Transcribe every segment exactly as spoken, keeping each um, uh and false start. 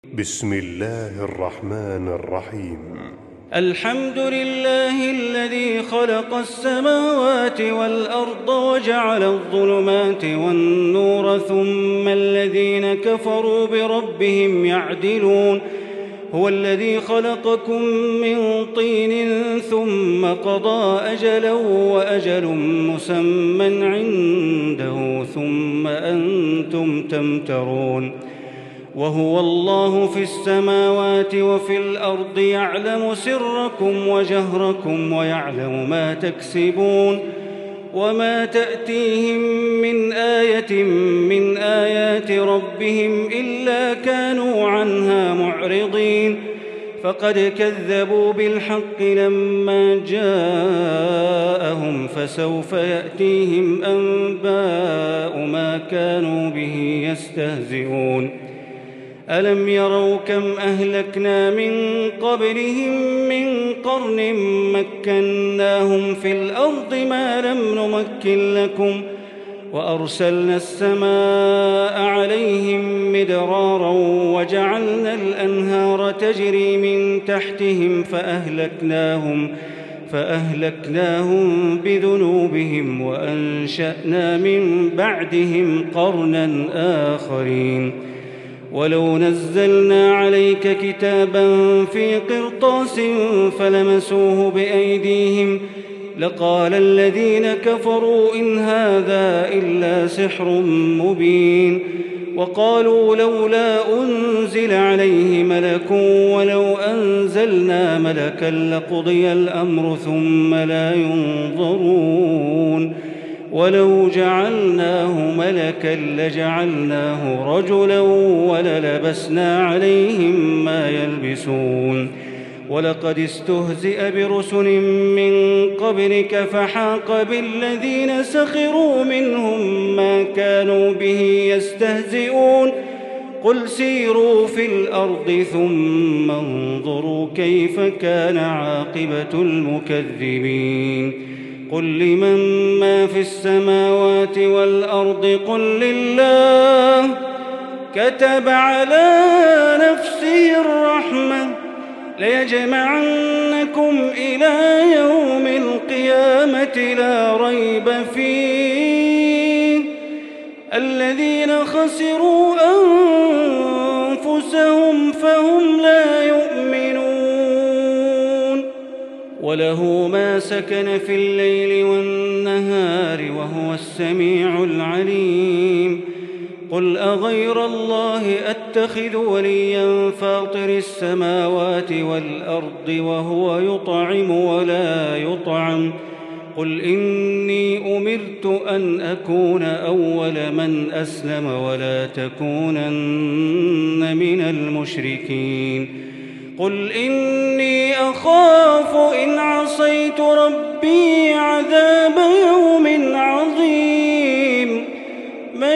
بسم الله الرحمن الرحيم. الحمد لله الذي خلق السماوات والأرض وجعل الظلمات والنور ثم الذين كفروا بربهم يعدلون. هو الذي خلقكم من طين ثم قضى أجلا وأجل مسمى عنده ثم أنتم تمترون. وهو الله في السماوات وفي الأرض يعلم سركم وجهركم ويعلم ما تكسبون. وما تأتيهم من آية من آيات ربهم إلا كانوا عنها معرضين. فقد كذبوا بالحق لما جاءهم فسوف يأتيهم أنباء ما كانوا به يستهزئون. ألم يروا كم أهلكنا من قبلهم من قرن مكناهم في الأرض ما لم نمكن لكم وأرسلنا السماء عليهم مدرارا وجعلنا الأنهار تجري من تحتهم فأهلكناهم فأهلكناهم بذنوبهم وأنشأنا من بعدهم قرنا آخرين. ولو نزلنا عليك كتابا في قرطاس فلمسوه بأيديهم لقال الذين كفروا إن هذا إلا سحر مبين. وقالوا لولا أنزل عليه ملك ولو أنزلنا ملكا لقضي الأمر ثم لا ينظرون. ولو جعلناه ملكا لجعلناه رجلا وللبسنا عليهم ما يلبسون. ولقد استهزئ برسل من قبلك فحاق بالذين سخروا منهم ما كانوا به يستهزئون. قل سيروا في الأرض ثم انظروا كيف كان عاقبة المكذبين. قل لمن ما في السماوات والأرض قل لله كتب على نفسه الرحمة ليجمعنكم إلى يوم القيامة لا ريب فيه الذين خسروا أنفسهم فهم لا يؤمنون. وله ما سكن في الليل والنهار وهو السميع العليم. قل أغير الله أتخذ وليا فاطر السماوات والأرض وهو يطعم ولا يطعم. قل إني أمرت أن أكون أول من أسلم ولا تكونن من المشركين. قل إني أخاف إن عصيت ربي عذاب يوم عظيم. من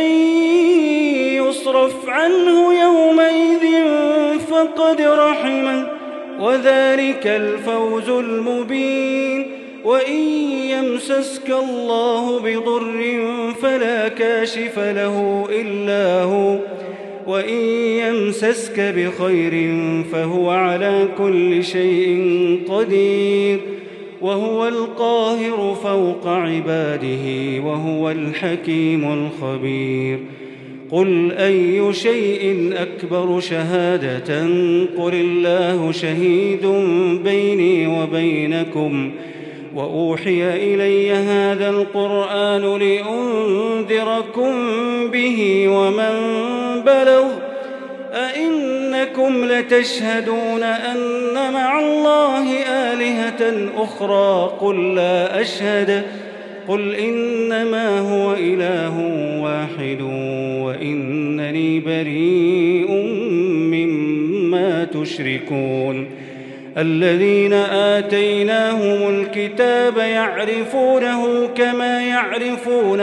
يصرف عنه يومئذ فقد رحمه وذلك الفوز المبين. وإن يمسسك الله بضر فلا كاشف له إلا هو وإن يمسسك بخير فهو على كل شيء قدير. وهو القاهر فوق عباده وهو الحكيم الخبير. قل أي شيء أكبر شهادة قل الله شهيد بيني وبينكم وأوحي إلي هذا القرآن لأنذركم به ومن بلغ أئنكم لتشهدون أن مع الله آلهة أخرى قل لا أشهد قل إنما هو إله واحد وإنني بريء مما تشركون. الذين آتيناهم الكتاب يعرفونه كما يعرفون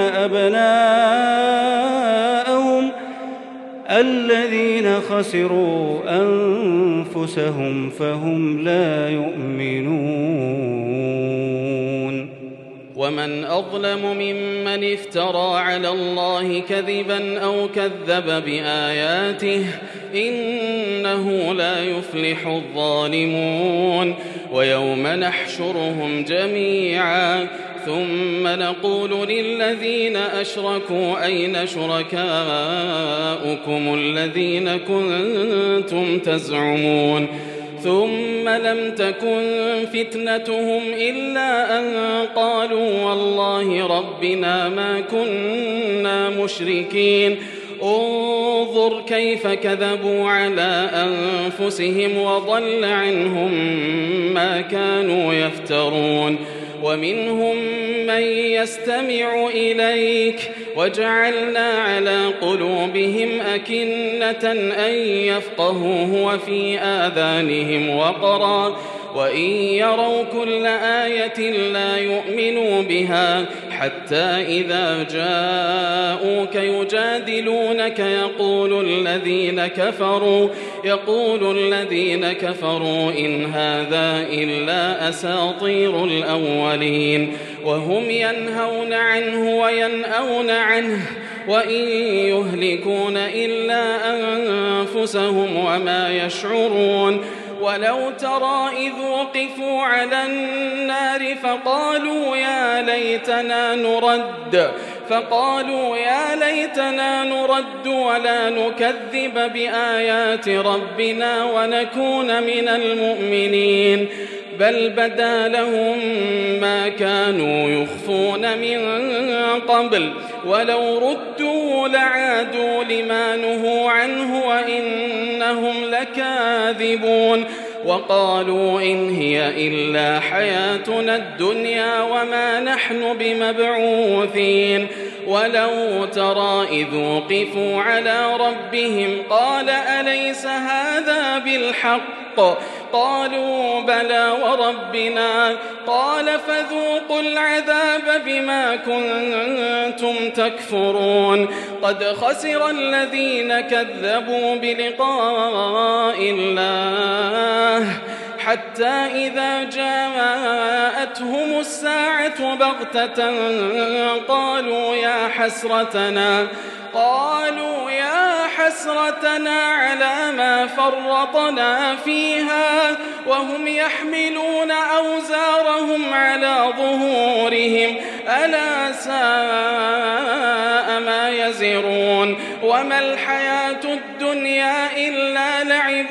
أبناءهم الذين خسروا أنفسهم فهم لا يؤمنون. ومن أظلم ممن افترى على الله كذبا أو كذب بآياته إنه لا يفلح الظالمون ويوم نحشرهم جميعا ثم نقول للذين أشركوا أين شركاؤكم الذين كنتم تزعمون ثم لم تكن فتنتهم إلا أن قالوا والله ربنا ما كنا مشركين انظر كيف كذبوا على أنفسهم وضل عنهم ما كانوا يفترون ومنهم من يستمع إليك وجعلنا على قلوبهم أكنة أن يفقهوه وفي آذانهم وقرا وإن يروا كل آية لا يؤمنوا بها حتى إذا جاءوك يجادلونك يقول الذين كفروا يقول الذين كفروا إن هذا إلا أساطير الأولين وهم ينهون عنه وينأون عنه وإن يهلكون إلا أنفسهم وما يشعرون ولو ترى إذ وقفوا على النار فقالوا يا ليتنا نرد فقالوا يا ليتنا نرد ولا نكذب بآيات ربنا ونكون من المؤمنين بل بدا لهم ما كانوا يخفون من قبل ولو ردوا لعادوا لما نهوا عنه وإنهم لكاذبون وقالوا إن هي إلا حياتنا الدنيا وما نحن بمبعوثين ولو ترى إذ وقفوا على ربهم قال أليس هذا بالحق قالوا بلى وربنا قال فذوقوا العذاب بما كنتم تكفرون قد خسر الذين كذبوا بلقاء الله حتى إذا جاءتهم الساعة بغتة قالوا يا حسرتنا قالوا يا حسرتنا على ما فرطنا فيها وهم يحملون أوزارهم على ظهورهم ألا ساء ما يزرون وما الحياة الدنيا إلا لعب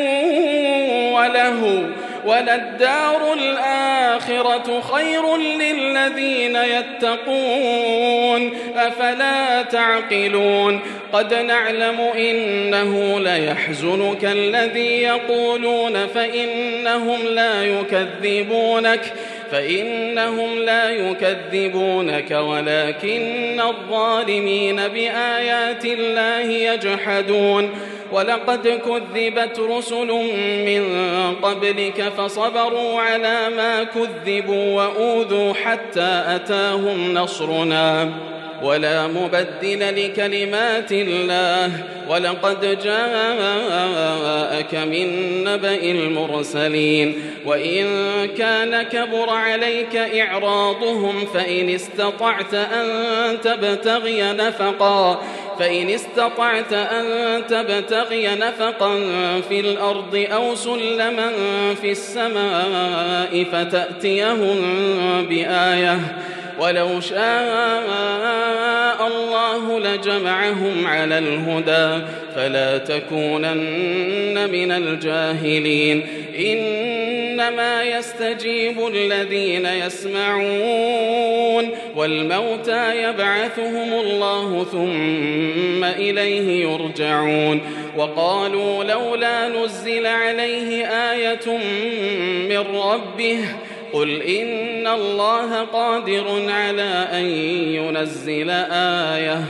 وله وللدار الآخرة خير للذين يتقون أفلا تعقلون قد نعلم إنه ليحزنك الذي يقولون فإنهم لا يكذبونك فإنهم لا يكذبونك ولكن الظالمين بآيات الله يجحدون ولقد كذبت رسل من قبلك فصبروا على ما كذبوا وأوذوا حتى أتاهم نصرنا ولا مبدل لكلمات الله ولقد جاءك من نبأ المرسلين وإن كان كبر عليك إعراضهم فإن استطعت أن تبتغي نفقا فإن استطعت أن تبتغي نفقا في الأرض أو سلما في السماء فتأتيهم بآية ولو شاء الله لجمعهم على الهدى فلا تكونن من الجاهلين إنما يستجيب الذين يسمعون والموتى يبعثهم الله ثم إليه يرجعون وقالوا لولا نزل عليه آية من ربه قل إن الله قادر على أن ينزل آية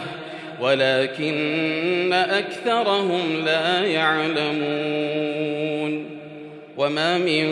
ولكن أكثرهم لا يعلمون وما من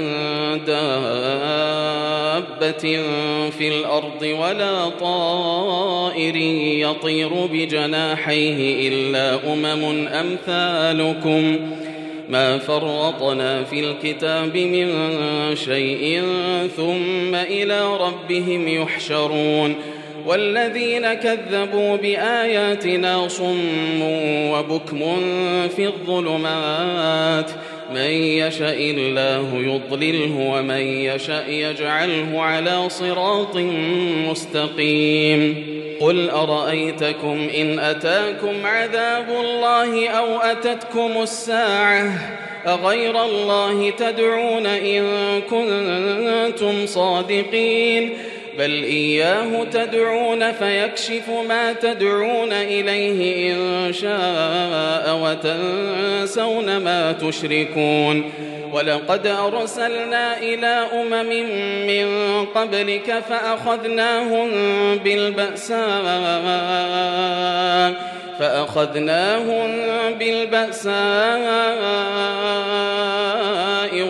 دابة في الأرض ولا طائر يطير بجناحيه إلا أمم أمثالكم ما فرطنا في الكتاب من شيء ثم إلى ربهم يحشرون والذين كذبوا بآياتنا صم وبكم في الظلمات من يشاء الله يضلله ومن يشاء يجعله على صراط مستقيم قل أرأيتكم إن أتاكم عذاب الله أو أتتكم الساعة أغير الله تدعون إن كنتم صادقين بل إياه تدعون فيكشف ما تدعون إليه إن شاء وتنسون ما تشركون ولقد أرسلنا إلى أمم من قبلك فأخذناهم بالبأساء فأخذناهم بالبأساء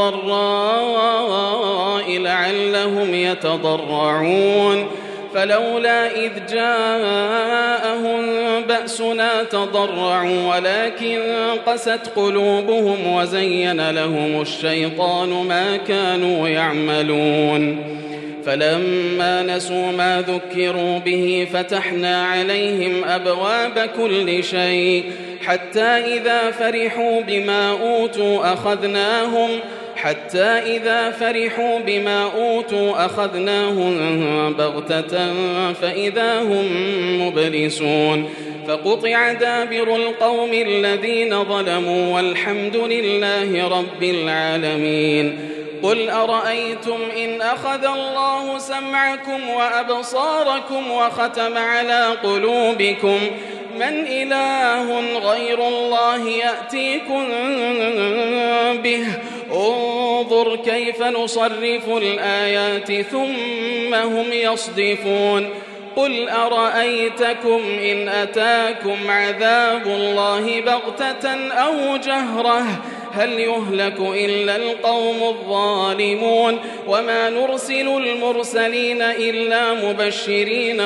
والضراء لعلهم يتضرعون فلولا إذ جاءهم بأسنا تضرعوا ولكن قست قلوبهم وزين لهم الشيطان ما كانوا يعملون فلما نسوا ما ذكروا به فتحنا عليهم أبواب كل شيء حتى إذا فرحوا بما أوتوا أخذناهم حتى إذا فرحوا بما أوتوا أخذناهم بغتة فإذا هم مبلسون فقطع دابر القوم الذين ظلموا والحمد لله رب العالمين قل أرأيتم إن أخذ الله سمعكم وأبصاركم وختم على قلوبكم من إله غير الله يأتيكم به انظر كيف نصرف الآيات ثم هم يصدفون قل أرأيتكم إن أتاكم عذاب الله بغتة أو جهرة هل يهلك إلا القوم الظالمون وما نرسل المرسلين إلا مبشرين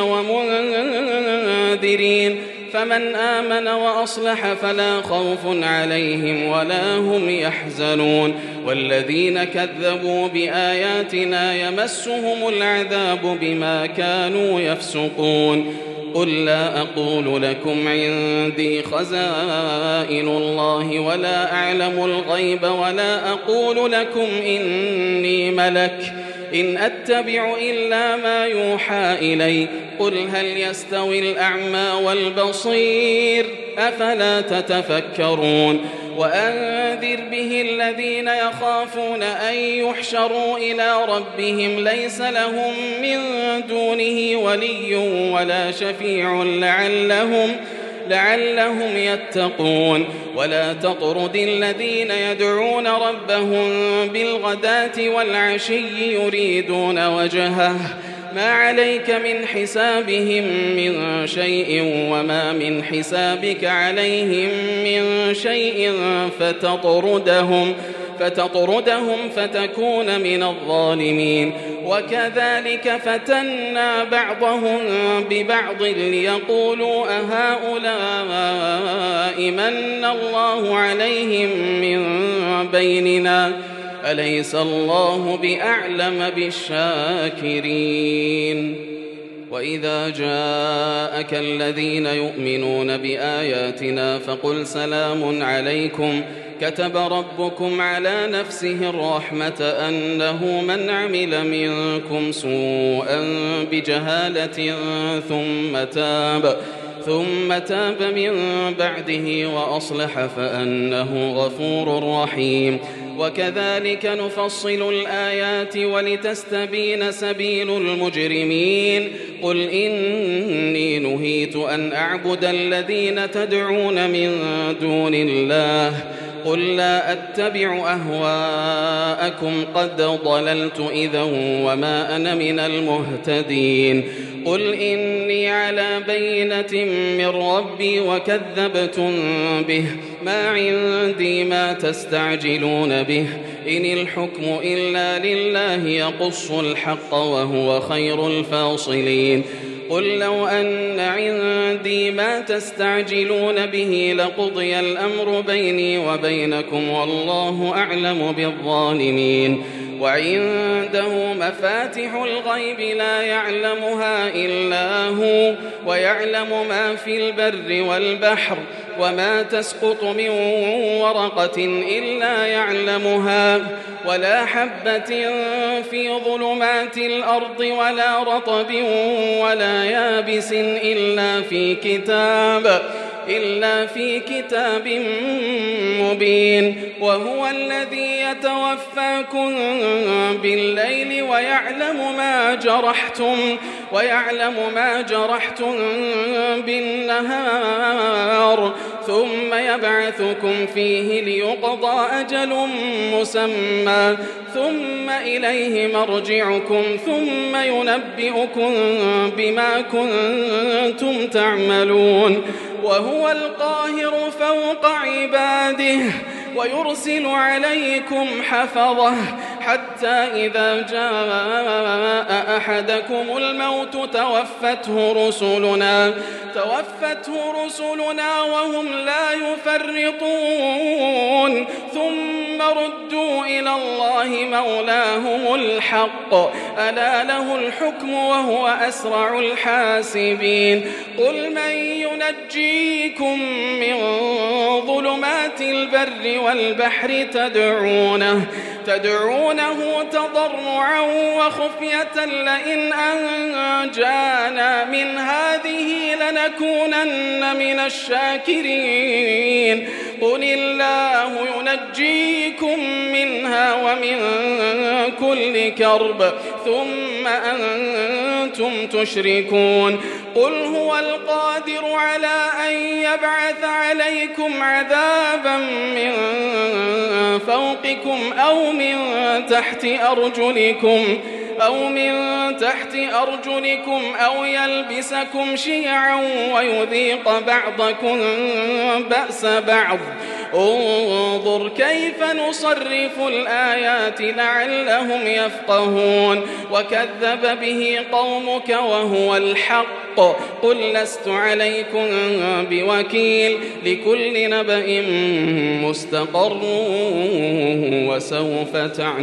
ومنذرين فمن آمن وأصلح فلا خوف عليهم ولا هم يحزنون والذين كذبوا بآياتنا يمسهم العذاب بما كانوا يفسقون قل لا أقول لكم عندي خزائن الله ولا أعلم الغيب ولا أقول لكم إني ملك إن أتبع إلا ما يوحى إلي قل هل يستوي الأعمى والبصير أفلا تتفكرون وأنذر به الذين يخافون أن يحشروا إلى ربهم ليس لهم من دونه ولي ولا شفيع لعلهم لعلهم يتقون ولا تطرد الذين يدعون ربهم بالغداة والعشي يريدون وجهه ما عليك من حسابهم من شيء وما من حسابك عليهم من شيء فتطردهم فتطردهم فتكون من الظالمين وكذلك فتنا بعضهم ببعض ليقولوا أهؤلاء من الله عليهم من بيننا أليس الله بأعلم بالشاكرين وإذا جاءك الذين يؤمنون بآياتنا فقل سلام عليكم كتب ربكم على نفسه الرحمة أنه من عمل منكم سوءا بجهالة ثم تاب ثم تاب من بعده وأصلح فأنه غفور رحيم وكذلك نفصل الآيات ولتستبين سبيل المجرمين قل إني نهيت أن أعبد الذين تدعون من دون الله قل لا أتبع أهواءكم قد ضللت إذا وما أنا من المهتدين قل إني على بينة من ربي وكذبتم به ما عندي ما تستعجلون به إن الحكم إلا لله يقص الحق وهو خير الفاصلين قل لو أن عندي ما تستعجلون به لقضي الأمر بيني وبينكم والله أعلم بالظالمين وعنده مفاتح الغيب لا يعلمها إلا هو ويعلم ما في البر والبحر وما تسقط من ورقة إلا يعلمها ولا حبة في ظلمات الأرض ولا رطب ولا يابس إلا في كتاب إلا في كتاب مبين وهو الذي يتوفاكم بالليل ويعلم ما جرحتم ويعلم ما جرحتم بالنهار ثم يبعثكم فيه ليقضى أجل مسمى ثم إليه مرجعكم ثم ينبئكم بما كنتم تعملون وهو القاهر فوق عباده ويرسل عليكم حفظه حتى إذا جاء أحدكم الموت توفته رسلنا توفته رسلنا وهم لا يفرطون ثم ردوا إلى الله مولاهم الحق ألا له الحكم وهو أسرع الحاسبين قل من ينجيكم من ظلمات البر والبحر تدعونه تدعونه تضرعا وخفية لئن أنجانا من هذه لنكونن من الشاكرين قل الله ينجيكم منها ومن كل كرب ثم أنتم تشركون قل هو القادر على أن يبعث عليكم عذابا من فوقكم أو من تحت أرجلكم أو من تحت أرجلكم أو يلبسكم شيعا ويذيق بعضكم بأس بعض انظر كيف نصرف الآيات لعلهم يفقهون وكذب به قومك وهو الحق قل لست عليكم بوكيل لكل نبأ مستقر وسوف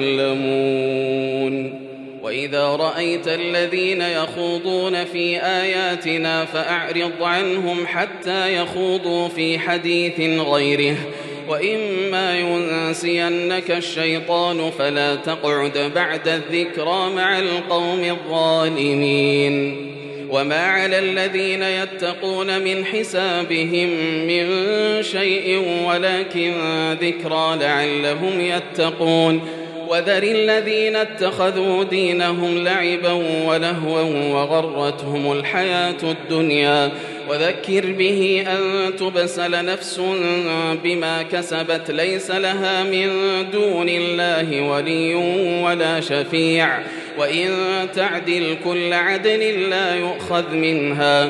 تعلمون وإذا رأيت الذين يخوضون في آياتنا فأعرض عنهم حتى يخوضوا في حديث غيره وإما ينسينك الشيطان فلا تقعد بعد الذكرى مع القوم الظالمين وما على الذين يتقون من حسابهم من شيء ولكن ذكرى لعلهم يتقون وذر الذين اتخذوا دينهم لعبا ولهوا وغرتهم الحياة الدنيا وذكر به أن تبسل نفس بما كسبت ليس لها من دون الله ولي ولا شفيع وإن تعدل كل عدل لا يؤخذ منها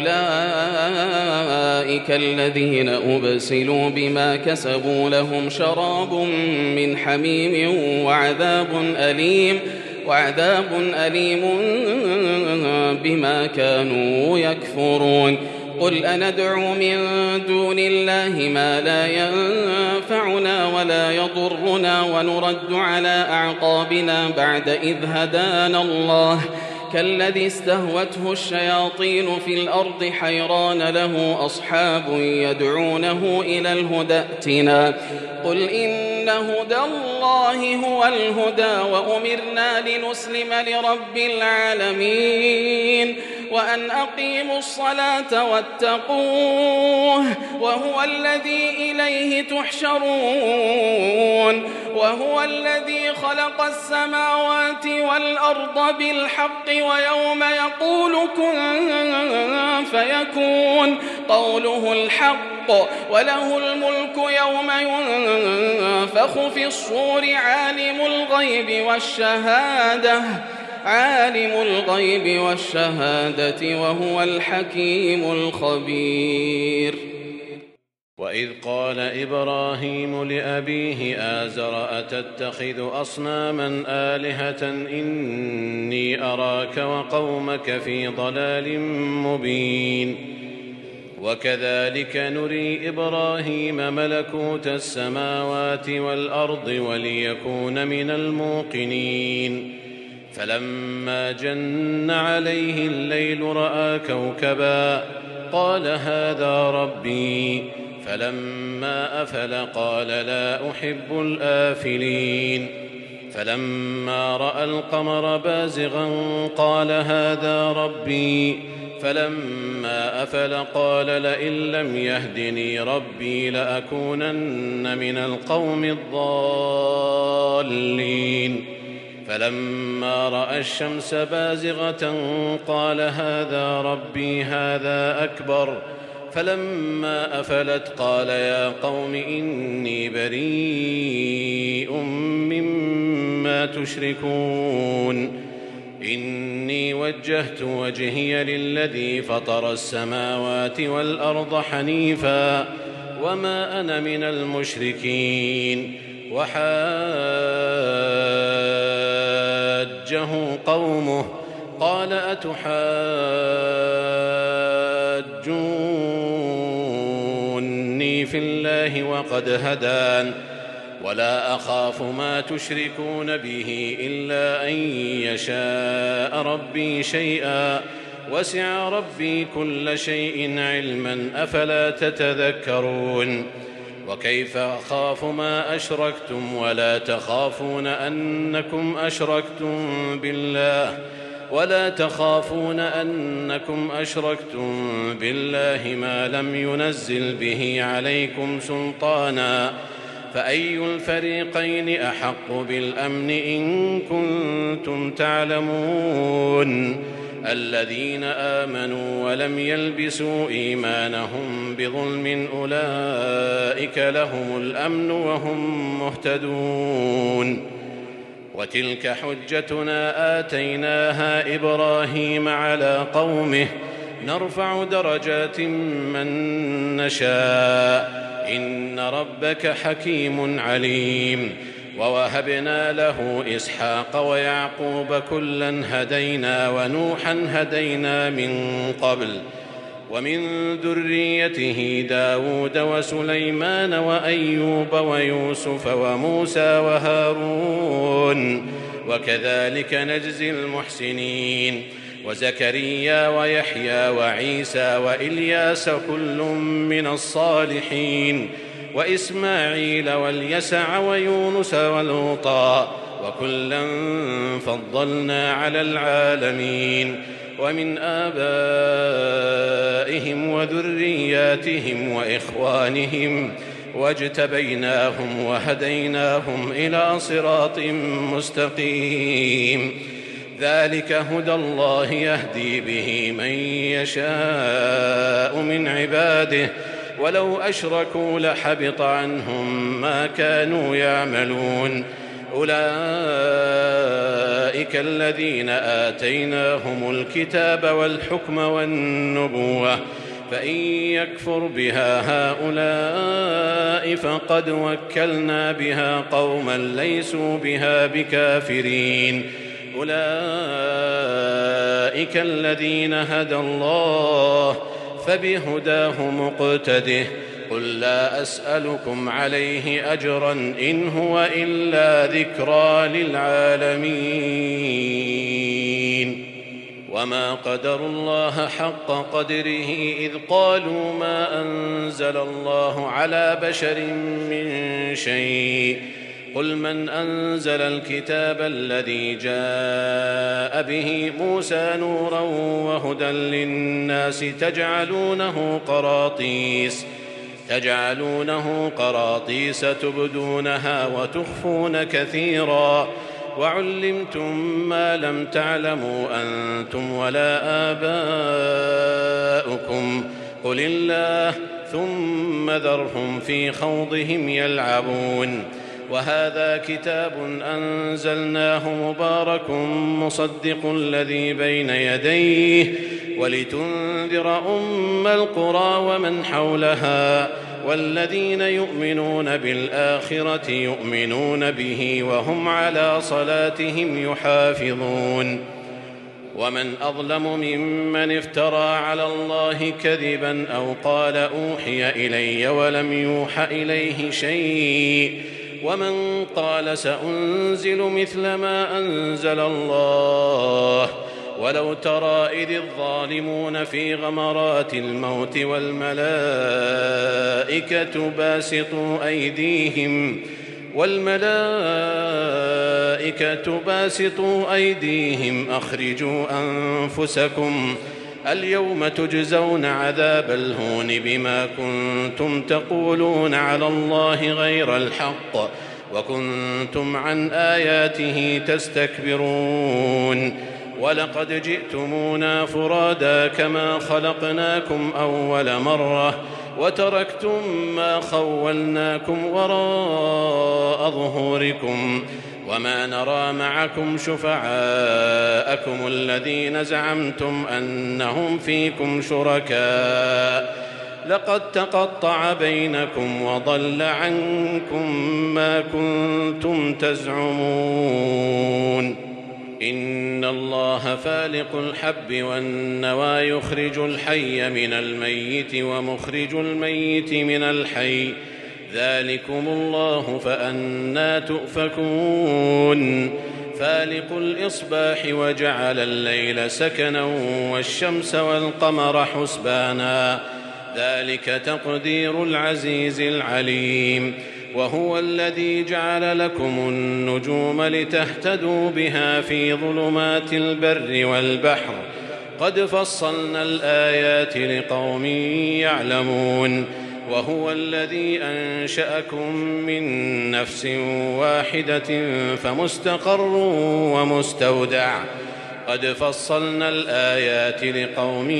أولئك الذين أبسلوا بما كسبوا لهم شراب من حميم وعذاب أليم وعذاب أليم بما كانوا يكفرون قل أندعو من دون الله ما لا ينفعنا ولا يضرنا ونرد على أعقابنا بعد إذ هدانا الله كالذي استهوته الشياطين في الأرض حيران له أصحاب يدعونه إلى الهدى ائتنا قل إن هدى الله هو الهدى وأمرنا لنسلم لرب العالمين وأن أقيموا الصلاة واتقوه وهو الذي إليه تحشرون وهو الذي خلق السماوات والأرض بالحق ويوم يقول كن فيكون قوله الحق وله الملك يوم ينفخ في الصور عالم الغيب والشهادة عالم الغيب والشهادة وهو الحكيم الخبير. وإذ قال إبراهيم لأبيه آزر أتتخذ أصناما آلهة إني أراك وقومك في ضلال مبين وكذلك نري إبراهيم ملكوت السماوات والأرض وليكون من الموقنين فلما جن عليه الليل رأى كوكبا قال هذا ربي فلما أفل قال لا أحب الآفلين فلما رأى القمر بازغا قال هذا ربي فلما أفل قال لئن لم يهدني ربي لأكونن من القوم الضالين فلما رأى الشمس بازغة قال هذا ربي هذا أكبر فلما أفلت قال يا قوم إني بريء مما تشركون إني وجهت وجهي للذي فطر السماوات والأرض حنيفا وما أنا من المشركين وحاجه قومه قال أتحاجوني في الله وقد هدان ولا أخاف ما تشركون به إلا أن يشاء ربي شيئا وسع ربي كل شيء علما أفلا تتذكرون وكيف أخاف ما أشركتم ولا تخافون أنكم أشركتم بالله ولا تخافون أنكم أشركتم بالله ما لم ينزل به عليكم سلطانا فأي الفريقين أحق بالأمن إن كنتم تعلمون الذين آمنوا ولم يلبسوا إيمانهم بظلم أولئك لهم الأمن وهم مهتدون وتلك حجتنا آتيناها إبراهيم على قومه نرفع درجات من نشاء إن ربك حكيم عليم ووهبنا له إسحاق ويعقوب كلا هدينا ونوحا هدينا من قبل ومن ذريته داود وسليمان وأيوب ويوسف وموسى وهارون وكذلك نجزي المحسنين وزكريا ويحيى وعيسى وإلياس كل من الصالحين وإسماعيل واليسع ويونس ولوطا وكلا فضلنا على العالمين ومن آبائهم وذرياتهم وإخوانهم واجتبيناهم وهديناهم إلى صراط مستقيم ذلك هدى الله يهدي به من يشاء من عباده ولو أشركوا لحبط عنهم ما كانوا يعملون أولئك الذين آتيناهم الكتاب والحكم والنبوة فإن يكفر بها هؤلاء فقد وكلنا بها قوما ليسوا بها بكافرين أولئك الذين هدى الله فبهداه مقتده قل لا أسألكم عليه أجرا إن هو إلا ذكرى للعالمين وما قدروا الله حق قدره إذ قالوا ما أنزل الله على بشر من شيء قل من أنزل الكتاب الذي جاء به موسى نورا وهدى للناس تجعلونه قراطيس تجعلونه قراطيس تبدونها وتخفون كثيرا وعلمتم ما لم تعلموا أنتم ولا آباؤكم قل الله ثم ذرهم في خوضهم يلعبون وهذا كتاب أنزلناه مبارك مصدق الذي بين يديه ولتنذر أم القرى ومن حولها والذين يؤمنون بالآخرة يؤمنون به وهم على صلاتهم يحافظون ومن أظلم ممن افترى على الله كذبا أو قال أوحي إلي ولم يوح إليه شيء ومن قال سأنزل مثل ما أنزل الله ولو ترى إذ الظالمون في غمرات الموت والملائكة باسطوا أيديهم والملائكة باسطوا أيديهم أخرجوا أنفسكم اليوم تجزون عذاب الهون بما كنتم تقولون على الله غير الحق وكنتم عن آياته تستكبرون ولقد جئتمونا فرادا كما خلقناكم أول مرة وتركتم ما خولناكم وراء ظهوركم وما نرى معكم شفعاءكم الذين زعمتم أنهم فيكم شركاء لقد تقطع بينكم وضل عنكم ما كنتم تزعمون إن الله فالق الحب والنوى يخرج الحي من الميت ومخرج الميت من الحي ذلكم الله فأنى تؤفكون فالق الإصباح وجعل الليل سكنا والشمس والقمر حسبانا ذلك تقدير العزيز العليم وهو الذي جعل لكم النجوم لتهتدوا بها في ظلمات البر والبحر قد فصلنا الآيات لقوم يعلمون وهو الذي أنشأكم من نفس واحدة فمستقر ومستودع قد فصلنا الآيات لقوم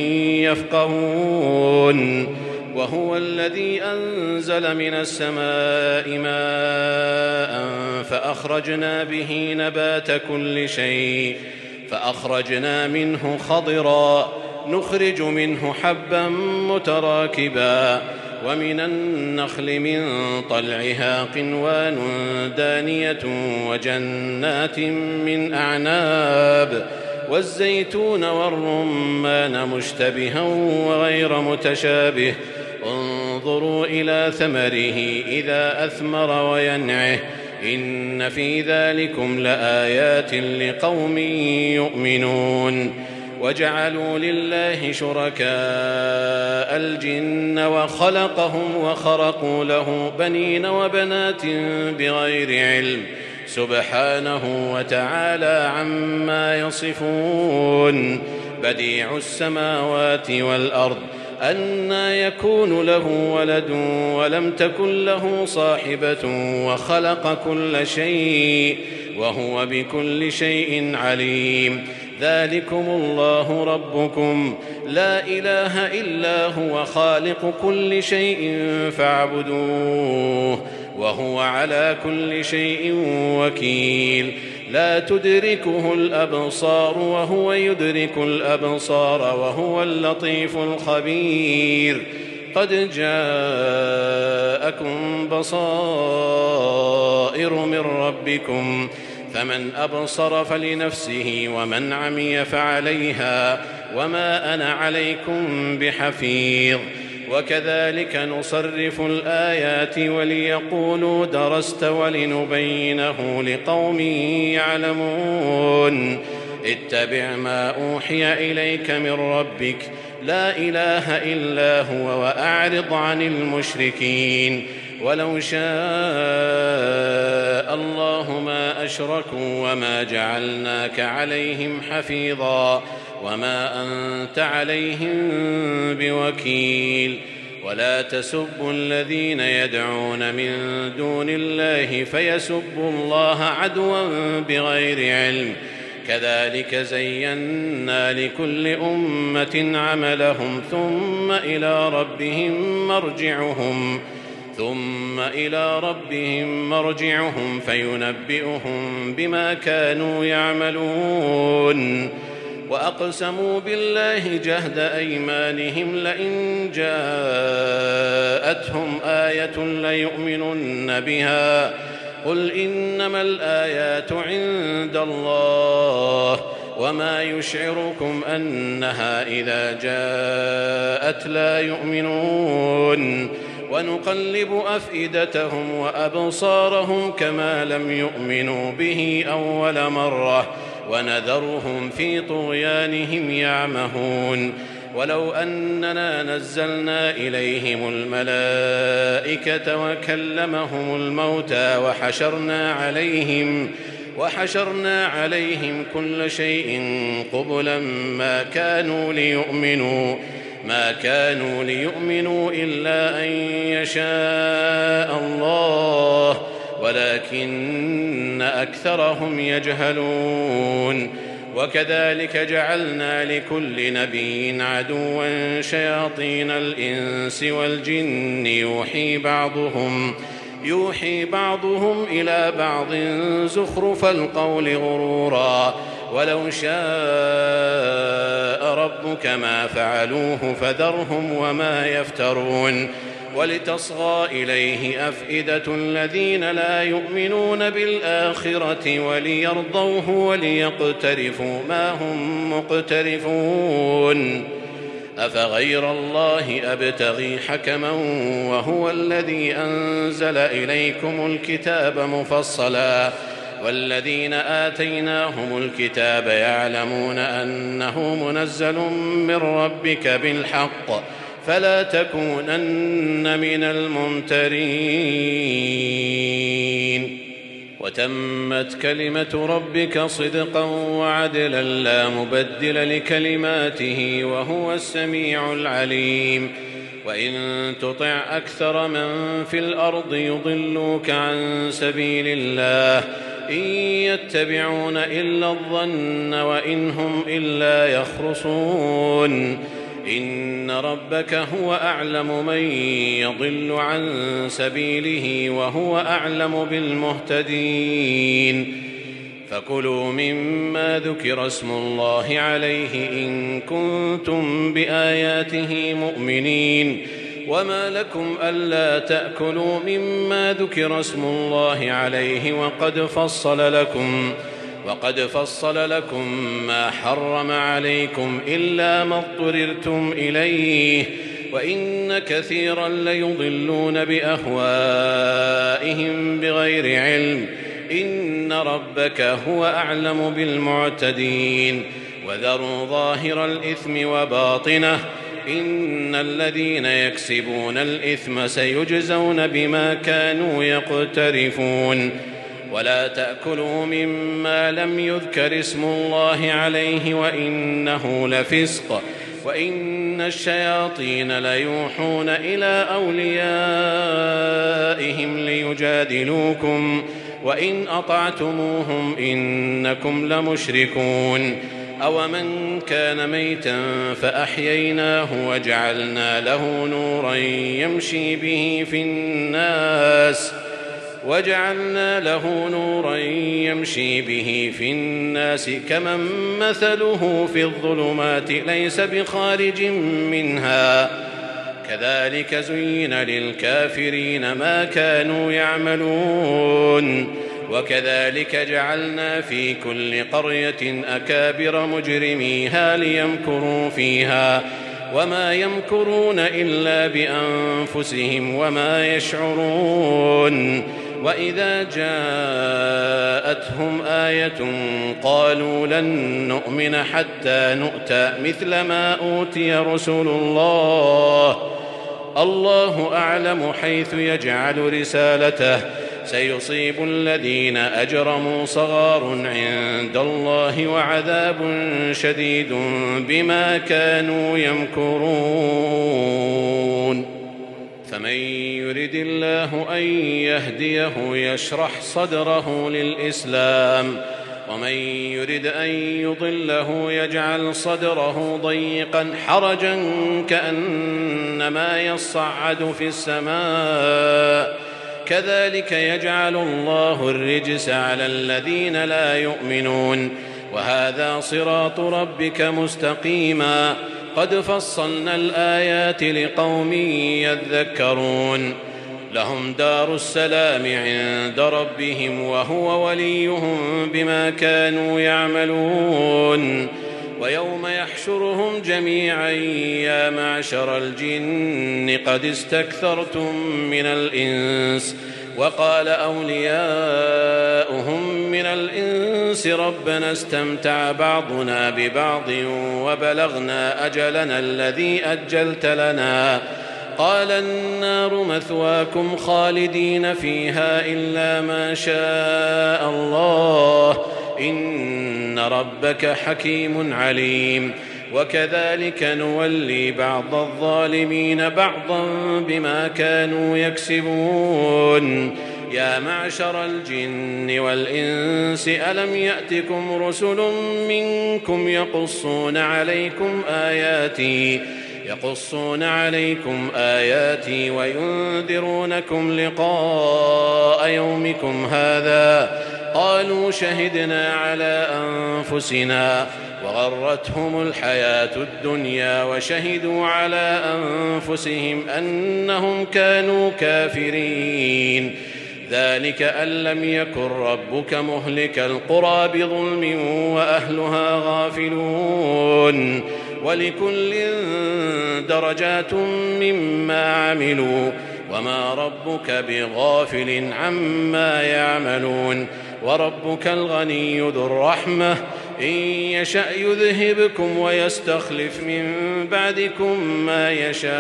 يفقهون وهو الذي أنزل من السماء ماء فأخرجنا به نبات كل شيء فأخرجنا منه خضرا نخرج منه حبا متراكبا ومن النخل من طلعها قنوان دانية وجنات من أعناب والزيتون والرمان مشتبها وغير متشابه انظروا إلى ثمره إذا أثمر وينعه إن في ذلكم لآيات لقوم يؤمنون وجعلوا لله شركاء الجن وخلقهم وخرقوا له بنين وبنات بغير علم سبحانه وتعالى عما يصفون بديع السماوات والأرض أنى يكون له ولد ولم تكن له صاحبة وخلق كل شيء وهو بكل شيء عليم ذلكم الله ربكم لا إله إلا هو خالق كل شيء فاعبدوه وهو على كل شيء وكيل لا تدركه الأبصار وهو يدرك الأبصار وهو اللطيف الخبير قد جاءكم بصائر من ربكم فمن أبصر فلنفسه ومن عمي فعليها وما أنا عليكم بحفيظ وكذلك نصرف الآيات وليقولوا درست ولنبينه لقوم يعلمون اتبع ما أوحي إليك من ربك لا إله إلا هو وأعرض عن المشركين ولو شاء الله ما أشركوا وما جعلناك عليهم حفيظا وما أنت عليهم بوكيل ولا تسبوا الذين يدعون من دون الله فيسبوا الله عدوا بغير علم كذلك زينا لكل أمة عملهم ثم إلى ربهم مرجعهم ثم إلى ربهم مرجعهم فينبئهم بما كانوا يعملون وأقسموا بالله جهد أيمانهم لئن جاءتهم آية ليؤمنن بها قل إنما الآيات عند الله وما يشعركم أنها إذا جاءت لا يؤمنون ونقلب أفئدتهم وأبصارهم كما لم يؤمنوا به أول مرة ونذرهم في طغيانهم يعمهون ولو أننا نزلنا إليهم الملائكة وكلمهم الموتى وحشرنا عليهم وحشرنا عليهم كل شيء قبلا ما كانوا ليؤمنوا ما كانوا ليؤمنوا إلا أن يشاء الله ولكن أكثرهم يجهلون وكذلك جعلنا لكل نبي عدوا شياطين الإنس والجن يوحي بعضهم يوحي بعضهم إلى بعض زخرف القول غرورا ولو شاء ربك ما فعلوه فذرهم وما يفترون ولتصغى إليه أفئدة الذين لا يؤمنون بالآخرة وليرضوه وليقترفوا ما هم مقترفون أفغير الله أبتغي حكما وهو الذي أنزل إليكم الكتاب مفصلا والذين آتيناهم الكتاب يعلمون أنه منزل من ربك بالحق فلا تكونن من الممترين وتمت كلمة ربك صدقا وعدلا لا مبدل لكلماته وهو السميع العليم وإن تطع أكثر من في الأرض يضلوك عن سبيل الله إن يتبعون إلا الظن وإن هم إلا يخرصون إن ربك هو أعلم من يضل عن سبيله وهو أعلم بالمهتدين فكلوا مما ذكر اسم الله عليه إن كنتم بآياته مؤمنين وما لكم ألا تأكلوا مما ذكر اسم الله عليه وقد فصل لكم وقد فصل لكم ما حرم عليكم إلا ما اضطررتم إليه وإن كثيرا ليضلون بأهوائهم بغير علم إن ربك هو أعلم بالمعتدين وذروا ظاهر الإثم وباطنه إن الذين يكسبون الإثم سيجزون بما كانوا يقترفون ولا تأكلوا مما لم يذكر اسم الله عليه وإنه لفسق وإن الشياطين ليوحون إلى أوليائهم ليجادلوكم وإن أطعتموهم إنكم لمشركون أومن كان ميتا فأحييناه وجعلنا له نورا يمشي به في الناس وجعلنا له نورا يمشي به في الناس كمن مثله في الظلمات ليس بخارج منها كذلك زين للكافرين ما كانوا يعملون وكذلك جعلنا في كل قرية أكابر مجرميها ليمكروا فيها وما يمكرون إلا بأنفسهم وما يشعرون وإذا جاءتهم آية قالوا لن نؤمن حتى نؤتى مثل ما أوتي رسل الله الله أعلم حيث يجعل رسالته سيصيب الذين أجرموا صغار عند الله وعذاب شديد بما كانوا يمكرون فمن يرد الله أن يهديه يشرح صدره للإسلام ومن يرد أن يضله يجعل صدره ضيقا حرجا كأنما يصعد في السماء كذلك يجعل الله الرجس على الذين لا يؤمنون وهذا صراط ربك مستقيما قد فصلنا الآيات لقوم يذكرون لهم دار السلام عند ربهم وهو وليهم بما كانوا يعملون ويوم يحشرهم جميعا يا معشر الجن قد استكثرتم من الإنس وقال أولياؤهم من الإنس ربنا استمتع بعضنا ببعض وبلغنا أجلنا الذي أجلت لنا قال النار مثواكم خالدين فيها إلا ما شاء الله إن ربك حكيم عليم وكذلك نولي بعض الظالمين بعضا بما كانوا يكسبون يا معشر الجن والإنس ألم يأتكم رسل منكم يقصون عليكم آياتي يقصون عليكم آياتي وينذرونكم لقاء يومكم هذا قالوا شهدنا على أنفسنا وغرتهم الحياة الدنيا وشهدوا على أنفسهم أنهم كانوا كافرين ذلك أن لم يكن ربك مهلك القرى بظلم وأهلها غافلون ولكل درجات مما عملوا وما ربك بغافل عما يعملون وربك الغني ذو الرحمة إن يشأ يذهبكم ويستخلف من بعدكم ما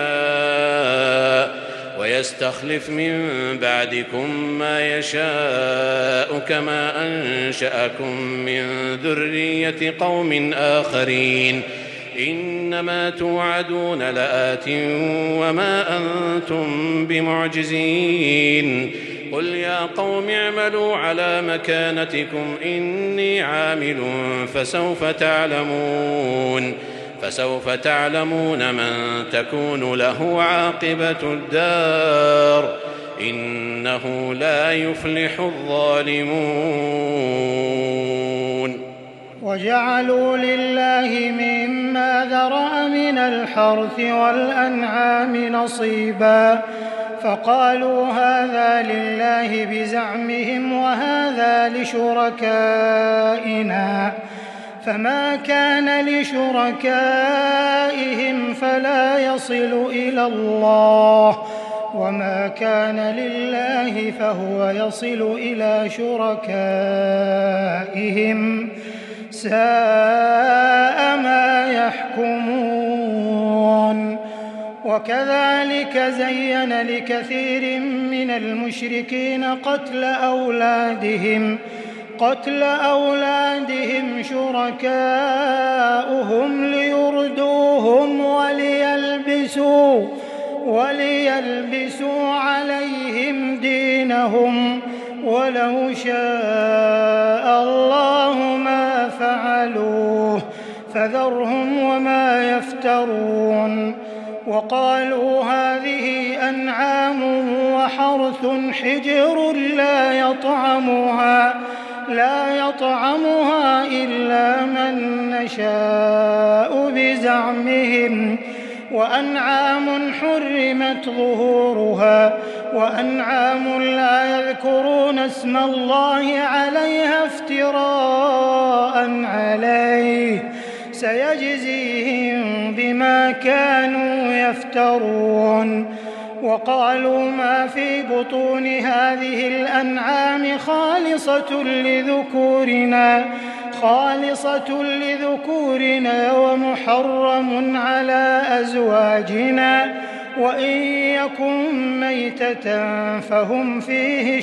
يشاء ويستخلف من بعدكم ما يشاء كما أنشأكم من ذرية قوم آخرين إنما توعدون لآت وما أنتم بمعجزين قل يا قوم اعملوا على مكانتكم إني عامل فسوف تعلمون فسوف تعلمون من تكون له عاقبة الدار إنه لا يفلح الظالمون وجعلوا لله مما ذرأ من الحرث والأنعام نصيبا فقالوا هذا لله بزعمهم وهذا لشركائنا فما كان لشركائهم فلا يصل إلى الله وما كان لله فهو يصل إلى شركائهم ساء ما يحكمون وكذلك زين لكثير من المشركين قتل أولادهم قتل أولادهم شركاؤهم ليردوهم وليلبسوا وليلبسوا عليهم دينهم ولو شاء الله ما فعلوه فذرهم وما يفترون وقالوا هذه أنعام وحرث حجر لا يطعمها لا يطعمها إلا من نشاء بزعمهم وأنعام حرمت ظهورها وأنعام لا يذكرون اسم الله عليها افتراء عليه سيجزيهم بما كانوا يفترون وقالوا ما في بطون هذه الأنعام خالصة لذكورنا خالصة لذكورنا ومحرم على أزواجنا وإن يكن ميتة فهم فيه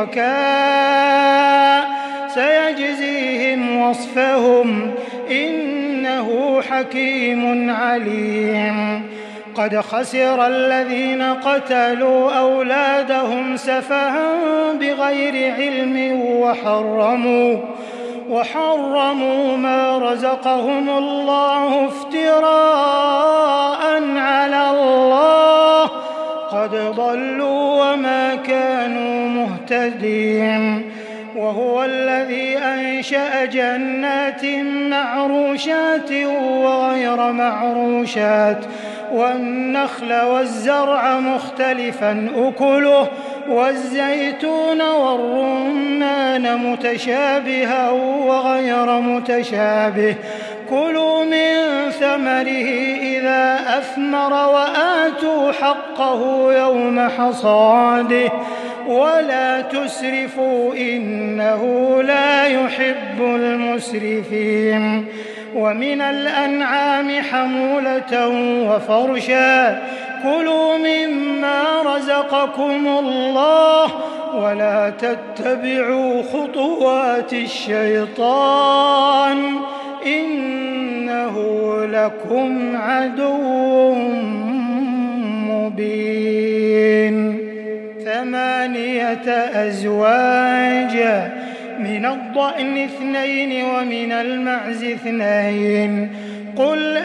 شركاء سيجزيهم وصفهم إنه حكيم عليم قد خسر الذين قتلوا أولادهم سفها بغير علم وحرموا وحرموا ما رزقهم الله افتراء على الله قد ضلوا وما كانوا مهتدين وهو الذي أنشأ جنات معروشات وغير معروشات والنخل والزرع مختلفا أكله والزيتون والرمان متشابها وغير متشابه كلوا من ثمره إذا أثمر وآتوا حقه يوم حصاده ولا تسرفوا إنه لا يحب المسرفين ومن الأنعام حمولة وفرشا كلوا مما رزقكم الله ولا تتبعوا خطوات الشيطان إنه لكم عدو مبين ثمانية أزواج من الضأن اثنين ومن المعز اثنين قل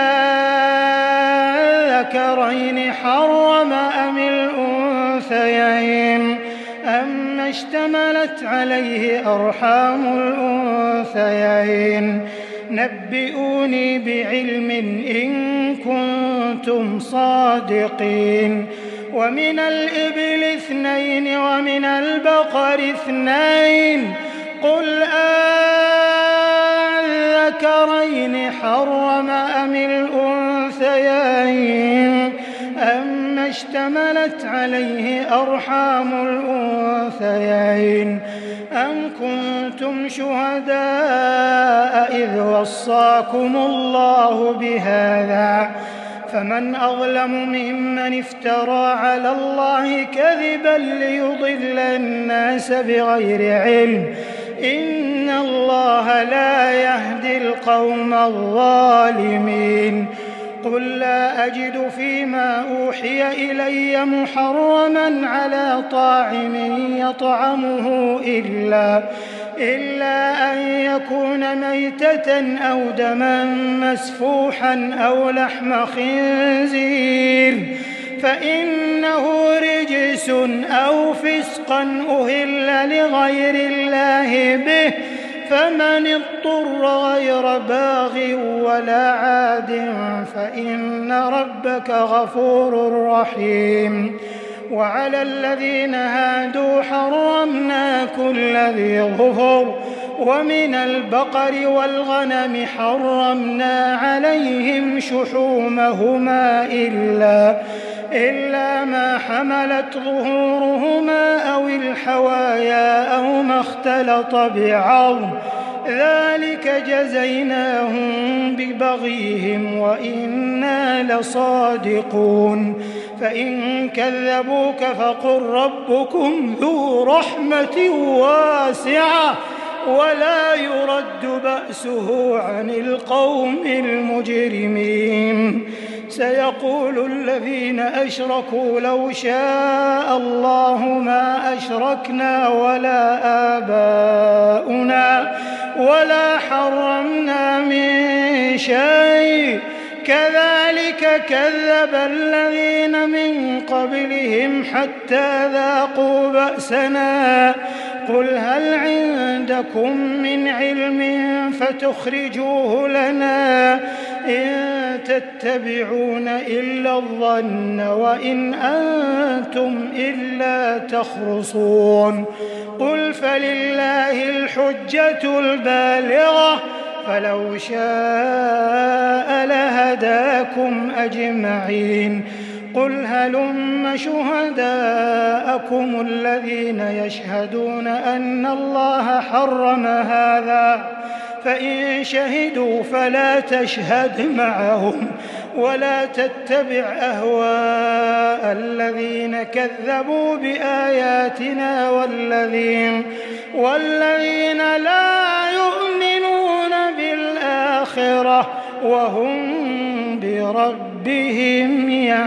أذكرين حرم أم الأنثيين أما اشتملت عليه أرحام الأنثيين نبئوني بعلم إن كنتم صادقين ومن الإبل اثنين ومن البقر اثنين قل أذكرين حرم أم الأنثيين أما اشتملت عليه أرحام الأنثيين أم كنتم شهداء إذ وصاكم الله بهذا فمن أظلم ممن افترى على الله كذبا ليضل الناس بغير علم إن الله لا يهدي القوم الظالمين قل لا أجد فيما أوحي إلي محرما على طاعم يطعمه إلا إلا أن يكون ميتة أو دما مسفوحا أو لحم خنزير فإنه رجس أو فسقا أهل لغير الله به فمن اضطر غير باغ ولا عاد فإن ربك غفور رحيم وعلى الذين هادوا حرمنا كل ذي ظفر ومن البقر والغنم حرمنا عليهم شحومهما إلا إلا ما حملت ظهورهما أو الحوايا أو ما اختلط بعظم ذلك جزيناهم ببغيهم وإنا لصادقون فإن كذبوك فقل ربكم ذو رحمة واسعة ولا يرد بأسه عن القوم المجرمين سيقول الذين أشركوا لو شاء الله ما أشركنا ولا آباؤنا ولا حرمنا من شيء كذلك كذب الذين من قبلهم حتى ذاقوا بأسنا قل هل عندكم من علم فتخرجوه لنا إن تتبعون إلا الظن وإن أنتم إلا تخرصون قل فلله الحجة البالغة فلو شاء لهداكم أجمعين قل هلم شهداءكم الذين يشهدون أن الله حرم هذا فإن شهدوا فلا تشهد معهم ولا تتبع أهواء الذين كذبوا بآياتنا والذين, والذين لا يؤمنون بالآخرة وهم بربهم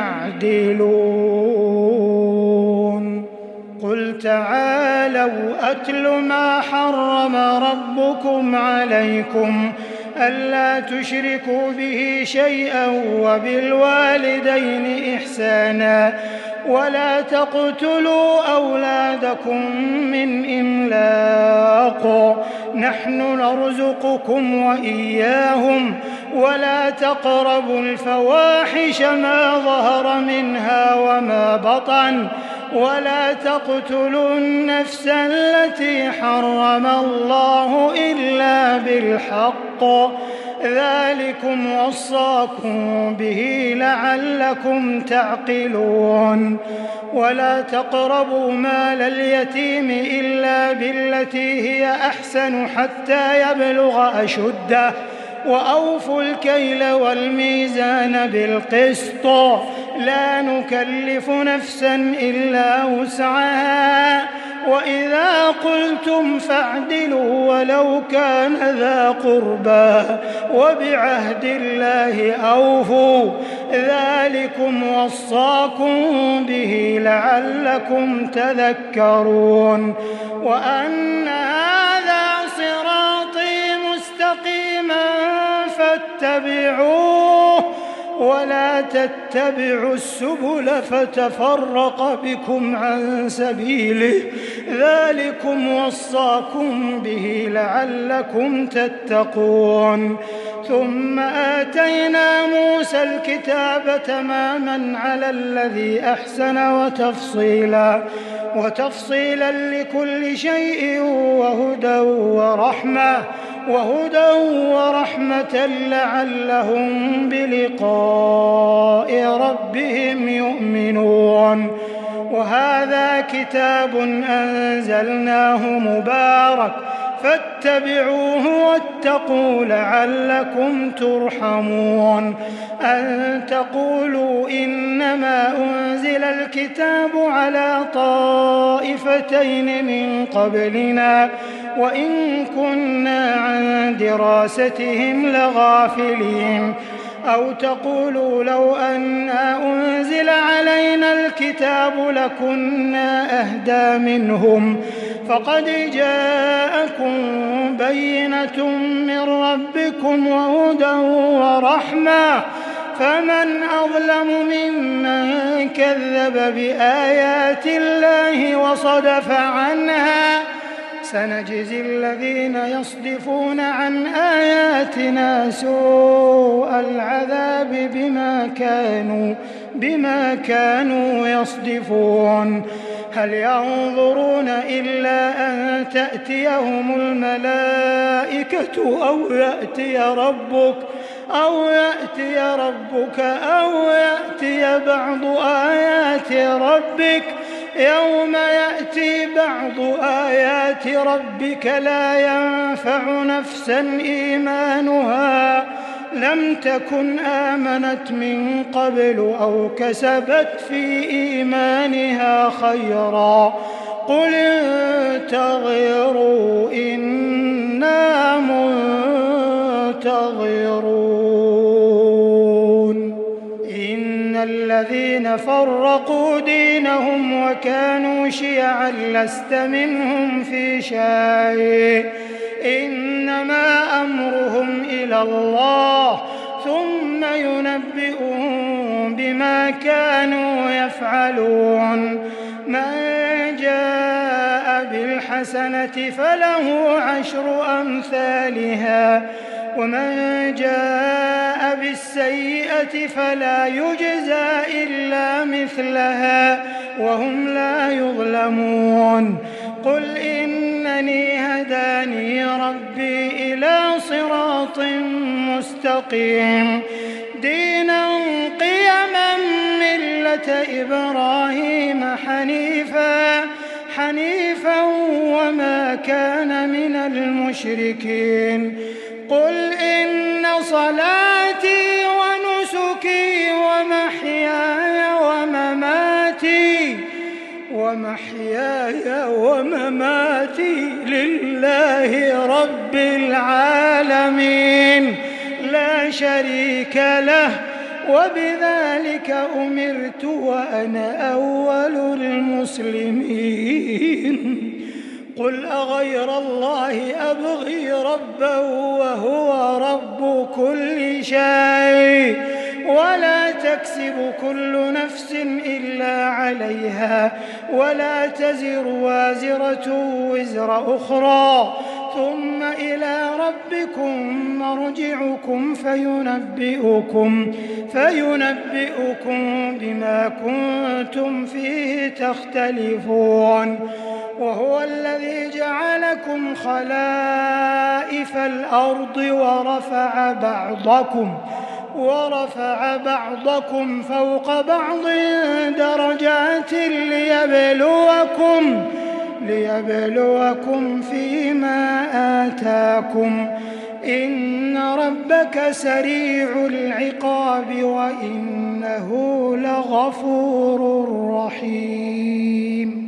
يعدلون قل تعالوا أتل ما حرم ربكم عليكم ألا تشركوا به شيئا وبالوالدين إحسانا ولا تقتلوا أولادكم من إملاق بالحق نحن نرزقكم وإياهم ولا تقربوا الفواحش ما ظهر منها وما بطن ولا تقتلوا النفس التي حرم الله إلا بالحق ذلكم وصاكم به لعلكم تعقلون ولا تقربوا مال اليتيم إلا بالتي هي أحسن حتى يبلغ أشده وأوفوا الكيل والميزان بالقسط لا نكلف نفسا إلا وسعها وإذا قلتم فاعدلوا ولو كان ذا قربى وبعهد الله أوفوا ذلكم وصاكم به لعلكم تذكرون وأن هذا صراطي مستقيما فاتبعوه ولا تتبعوا السبل فتفرق بكم عن سبيله ذلكم وصاكم به لعلكم تتقون ثم آتينا موسى الكتاب تماما على الذي أحسن وتفصيلا وتفصيلا لكل شيء وهدى ورحمة وهدى ورحمة لعلهم بلقاء ربهم يؤمنون وهذا كتاب أنزلناه مبارك فاتبعوه واتقوا لعلكم ترحمون أن تقولوا إنما أنزل الكتاب على طائفتين من قبلنا وإن كنا عن دراستهم لغافلين أو تقولوا لو أنا أنزل علينا الكتاب لكنا أهدى منهم فقد جاءكم بينة من ربكم وهدى ورحمة فمن أظلم ممن كذب بآيات الله وصدف عنها سنجزي الذين يصدفون عن آياتنا سوء العذاب بما كانوا بما كانوا يصدفون هل ينظرون إلا أن تأتيهم الملائكة أو يأتي ربك أو يأتي ربك أو يأتي بعض آيات ربك يوم يأتي بعض آيات ربك لا ينفع نفسا إيمانها لم تكن آمنت من قبل أو كسبت في إيمانها خيرا قل انتظروا إنا منتظرون إن الذين فرقوا دينهم وكانوا شيعا لست منهم في شيء إنما أمرهم إلى الله ثم ينبئهم بما كانوا يفعلون من جاء بالحسنة فله عشر أمثالها ومن جاء بالسيئة فلا يجزى إلا مثلها وهم لا يظلمون قل إنني هداني ربي إلى صراط مستقيم دينا قيما ملة إبراهيم حنيفا حنيفا وما كان من المشركين قل إن صلاتي ونسكي ومحياي ومماتي ومحياي ومماتي لله رب العالمين لا شريك له وبذلك أمرت وأنا أول المسلمين قل أغير الله أبغي ربا وهو رب كل شيء ولا تكسب كل نفس إلا عليها ولا تزر وازرة وزر أخرى ثم إلى ربكم مرجعكم فينبئكم فينبئكم بما كنتم فيه تختلفون وهو الذي جعلكم خلائف الأرض ورفع بعضكم ورفع بعضكم فوق بعض درجات ليبلوكم ليبلوكم فيما آتاكم إن ربك سريع العقاب وإنه لغفور رحيم.